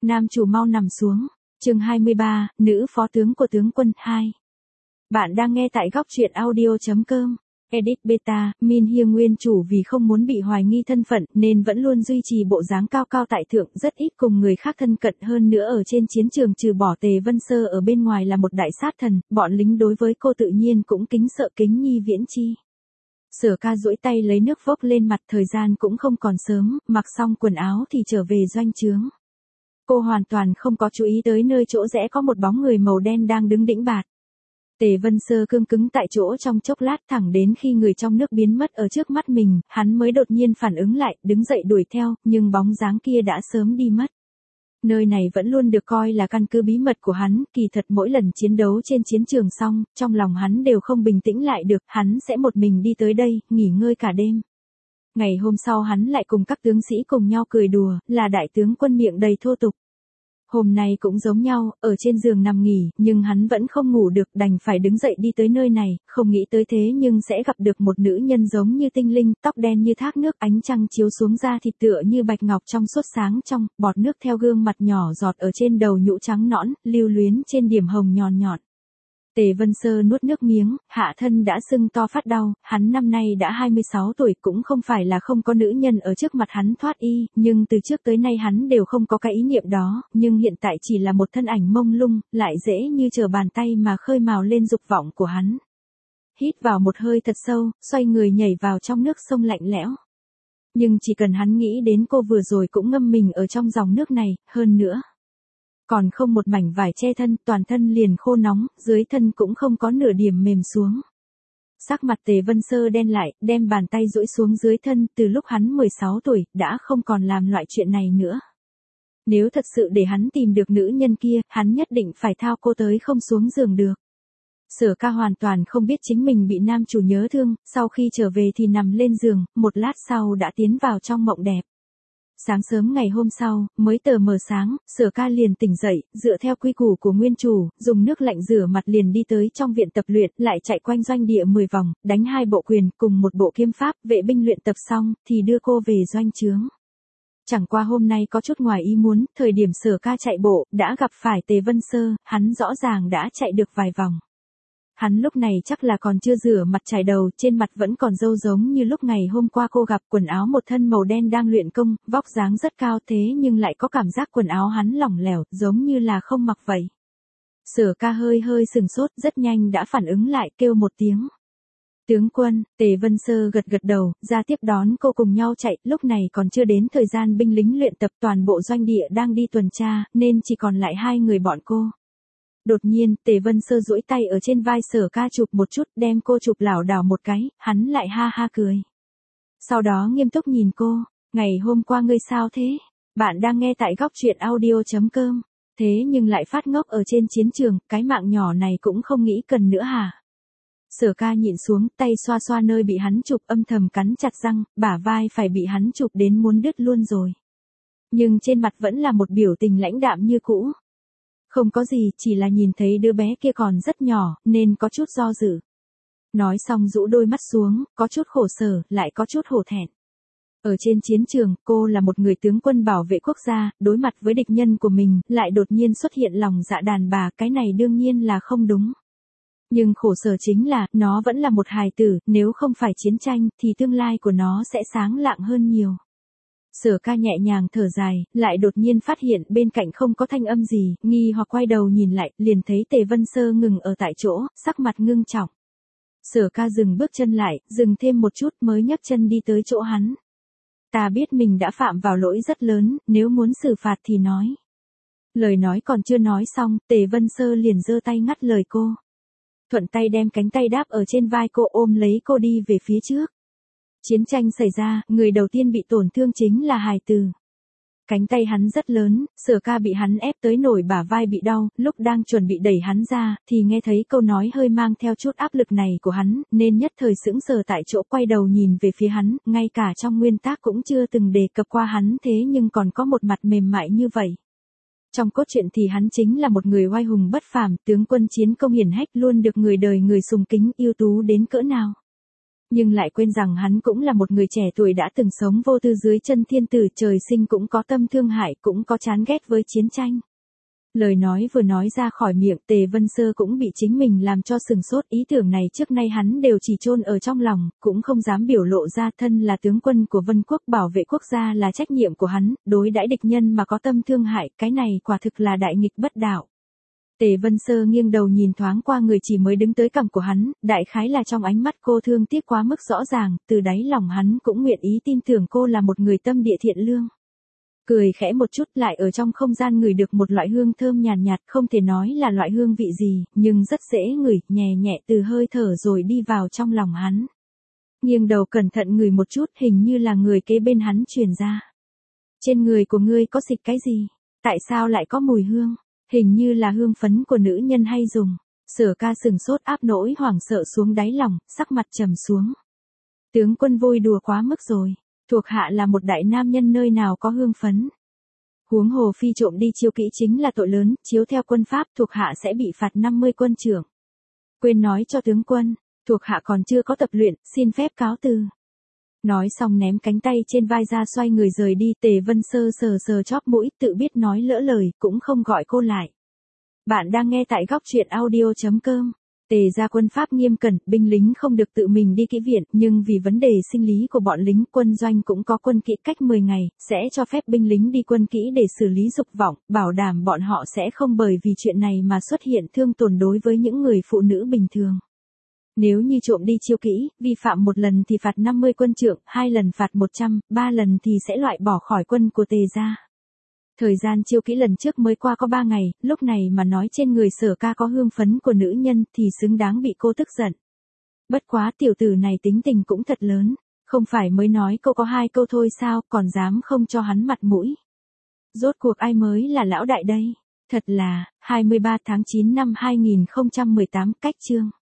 Nam chủ mau nằm xuống. Chương 23, nữ phó tướng của tướng quân 2. Bạn đang nghe tại góc truyện audio.com. Edit Beta, Min Hyê nguyên chủ vì không muốn bị hoài nghi thân phận nên vẫn luôn duy trì bộ dáng cao cao tại thượng, rất ít cùng người khác thân cận, hơn nữa ở trên chiến trường trừ bỏ Tề Vân Sơ ở bên ngoài là một đại sát thần, bọn lính đối với cô tự nhiên cũng kính sợ kính nhi viễn chi. Sở Ca duỗi tay lấy nước vốc lên mặt, thời gian cũng không còn sớm, mặc xong quần áo thì trở về doanh trướng. Cô hoàn toàn không có chú ý tới nơi chỗ rẽ có một bóng người màu đen đang đứng đĩnh bạt. Tề Vân Sơ cương cứng tại chỗ trong chốc lát, thẳng đến khi người trong nước biến mất ở trước mắt mình, hắn mới đột nhiên phản ứng lại, đứng dậy đuổi theo, nhưng bóng dáng kia đã sớm đi mất. Nơi này vẫn luôn được coi là căn cứ bí mật của hắn, kỳ thật mỗi lần chiến đấu trên chiến trường xong, trong lòng hắn đều không bình tĩnh lại được, hắn sẽ một mình đi tới đây, nghỉ ngơi cả đêm. Ngày hôm sau hắn lại cùng các tướng sĩ cùng nhau cười đùa, là đại tướng quân miệng đầy thô tục. Hôm nay cũng giống nhau, ở trên giường nằm nghỉ, nhưng hắn vẫn không ngủ được, đành phải đứng dậy đi tới nơi này, không nghĩ tới thế nhưng sẽ gặp được một nữ nhân giống như tinh linh, tóc đen như thác nước, ánh trăng chiếu xuống da thịt tựa như bạch ngọc trong suốt sáng trong, bọt nước theo gương mặt nhỏ giọt ở trên đầu nhũ trắng nõn, lưu luyến trên điểm hồng nhọn nhọn. Tề Vân Sơ nuốt nước miếng, hạ thân đã sưng to phát đau, hắn năm nay đã 26 tuổi, cũng không phải là không có nữ nhân ở trước mặt hắn thoát y, nhưng từ trước tới nay hắn đều không có cái ý niệm đó, nhưng hiện tại chỉ là một thân ảnh mông lung, lại dễ như trở bàn tay mà khơi mào lên dục vọng của hắn. Hít vào một hơi thật sâu, xoay người nhảy vào trong nước sông lạnh lẽo. Nhưng chỉ cần hắn nghĩ đến cô vừa rồi cũng ngâm mình ở trong dòng nước này, hơn nữa. Còn không một mảnh vải che thân, toàn thân liền khô nóng, dưới thân cũng không có nửa điểm mềm xuống. Sắc mặt Tề Vân Sơ đen lại, đem bàn tay duỗi xuống dưới thân, từ lúc hắn 16 tuổi, đã không còn làm loại chuyện này nữa. Nếu thật sự để hắn tìm được nữ nhân kia, hắn nhất định phải thao cô tới không xuống giường được. Sở Ca hoàn toàn không biết chính mình bị nam chủ nhớ thương, sau khi trở về thì nằm lên giường, một lát sau đã tiến vào trong mộng đẹp. Sáng sớm ngày hôm sau, mới tờ mờ sáng, Sở Ca liền tỉnh dậy, dựa theo quy củ của nguyên chủ, dùng nước lạnh rửa mặt liền đi tới trong viện tập luyện, lại chạy quanh doanh địa 10 vòng, đánh 2 bộ quyền cùng một bộ kiếm pháp, vệ binh luyện tập xong, thì đưa cô về doanh trướng. Chẳng qua hôm nay có chút ngoài ý muốn, thời điểm Sở Ca chạy bộ, đã gặp phải Tề Vân Sơ, hắn rõ ràng đã chạy được vài vòng. Hắn lúc này chắc là còn chưa rửa mặt chải đầu, trên mặt vẫn còn râu giống như lúc ngày hôm qua cô gặp, quần áo một thân màu đen đang luyện công, vóc dáng rất cao thế nhưng lại có cảm giác quần áo hắn lỏng lẻo, giống như là không mặc vậy. Sở Ca hơi sừng sốt, rất nhanh đã phản ứng lại, kêu một tiếng. Tướng quân, Tề Vân Sơ gật gật đầu, ra tiếp đón cô cùng nhau chạy, lúc này còn chưa đến thời gian binh lính luyện tập, toàn bộ doanh địa đang đi tuần tra, nên chỉ còn lại 2 người bọn cô. Đột nhiên, Tề Vân Sơ duỗi tay ở trên vai Sở Ca chụp một chút, đem cô chụp lảo đảo một cái, hắn lại ha ha cười. Sau đó nghiêm túc nhìn cô, ngày hôm qua ngươi sao thế? Bạn đang nghe tại góc truyện audio.com, thế nhưng lại phát ngốc ở trên chiến trường, cái mạng nhỏ này cũng không nghĩ cần nữa hả? Sở Ca nhịn xuống, tay xoa xoa nơi bị hắn chụp, âm thầm cắn chặt răng, bả vai phải bị hắn chụp đến muốn đứt luôn rồi. Nhưng trên mặt vẫn là một biểu tình lãnh đạm như cũ. Không có gì, chỉ là nhìn thấy đứa bé kia còn rất nhỏ, nên có chút do dự. Nói xong rũ đôi mắt xuống, có chút khổ sở, lại có chút hổ thẹn. Ở trên chiến trường, cô là một người tướng quân bảo vệ quốc gia, đối mặt với địch nhân của mình, lại đột nhiên xuất hiện lòng dạ đàn bà, cái này đương nhiên là không đúng. Nhưng khổ sở chính là, nó vẫn là một hài tử, nếu không phải chiến tranh, thì tương lai của nó sẽ sáng lạng hơn nhiều. Sở Ca nhẹ nhàng thở dài, lại đột nhiên phát hiện bên cạnh không có thanh âm gì, nghi hoặc quay đầu nhìn lại, liền thấy Tề Vân Sơ ngừng ở tại chỗ, sắc mặt ngưng trọng. Sở Ca dừng bước chân lại, dừng thêm một chút mới nhấc chân đi tới chỗ hắn. Ta biết mình đã phạm vào lỗi rất lớn, nếu muốn xử phạt thì nói. Lời nói còn chưa nói xong, Tề Vân Sơ liền giơ tay ngắt lời cô. Thuận tay đem cánh tay đáp ở trên vai cô, ôm lấy cô đi về phía trước. Chiến tranh xảy ra, người đầu tiên bị tổn thương chính là hài tử. Cánh tay hắn rất lớn, Sở Ca bị hắn ép tới nổi bả vai bị đau, lúc đang chuẩn bị đẩy hắn ra, thì nghe thấy câu nói hơi mang theo chút áp lực này của hắn, nên nhất thời sững sờ tại chỗ, quay đầu nhìn về phía hắn, ngay cả trong nguyên tác cũng chưa từng đề cập qua hắn, thế nhưng còn có một mặt mềm mại như vậy. Trong cốt truyện thì hắn chính là một người oai hùng bất phàm, tướng quân chiến công hiển hách, luôn được người đời người sùng kính, ưu tú đến cỡ nào. Nhưng lại quên rằng hắn cũng là một người trẻ tuổi đã từng sống vô tư dưới chân thiên tử, trời sinh cũng có tâm thương hại, cũng có chán ghét với chiến tranh. Lời nói vừa nói ra khỏi miệng, Tề Vân Sơ cũng bị chính mình làm cho sừng sốt, ý tưởng này trước nay hắn đều chỉ chôn ở trong lòng, cũng không dám biểu lộ ra. Thân là tướng quân của Vân Quốc, bảo vệ quốc gia là trách nhiệm của hắn, đối đãi địch nhân mà có tâm thương hại, cái này quả thực là đại nghịch bất đạo. Tề Vân Sơ nghiêng đầu nhìn thoáng qua người chỉ mới đứng tới cằm của hắn, đại khái là trong ánh mắt cô thương tiếc quá mức rõ ràng, từ đáy lòng hắn cũng nguyện ý tin tưởng cô là một người tâm địa thiện lương. Cười khẽ một chút, lại ở trong không gian ngửi được một loại hương thơm nhàn nhạt, không thể nói là loại hương vị gì, nhưng rất dễ ngửi, nhẹ nhẹ từ hơi thở rồi đi vào trong lòng hắn. Nghiêng đầu cẩn thận ngửi một chút, hình như là người kế bên hắn truyền ra. Trên người của ngươi có xịt cái gì? Tại sao lại có mùi hương? Hình như là hương phấn của nữ nhân hay dùng. Sở Ca sừng sốt, áp nỗi hoảng sợ xuống đáy lòng, sắc mặt trầm xuống. Tướng quân vui đùa quá mức rồi. Thuộc hạ là một đại nam nhân, nơi nào có hương phấn. Huống hồ phi trộm đi chiêu kỹ chính là tội lớn, chiếu theo quân pháp thuộc hạ sẽ bị phạt 50 quân trưởng. Quên nói cho tướng quân, thuộc hạ còn chưa có tập luyện, xin phép cáo từ. Nói xong ném cánh tay trên vai ra, xoay người rời đi. Tề Vân Sơ sờ sờ chóp mũi, tự biết nói lỡ lời, cũng không gọi cô lại. Bạn đang nghe tại góc truyện audio.com. Tề gia quân pháp nghiêm cẩn, binh lính không được tự mình đi kỹ viện, nhưng vì vấn đề sinh lý của bọn lính, quân doanh cũng có quân kỹ cách 10 ngày, sẽ cho phép binh lính đi quân kỹ để xử lý dục vọng, bảo đảm bọn họ sẽ không bởi vì chuyện này mà xuất hiện thương tổn đối với những người phụ nữ bình thường. Nếu như trộm đi chiêu kỹ, vi phạm một lần thì phạt 50 quân trượng, 2 lần phạt 100, 3 lần thì sẽ loại bỏ khỏi quân của Tề gia. Thời gian chiêu kỹ lần trước mới qua có 3 ngày, lúc này mà nói trên người Sở Ca có hương phấn của nữ nhân thì xứng đáng bị cô tức giận. Bất quá tiểu tử này tính tình cũng thật lớn, không phải mới nói cô có 2 câu thôi sao, còn dám không cho hắn mặt mũi. Rốt cuộc ai mới là lão đại đây? Thật là, 23 tháng 9 năm 2018, cách chương.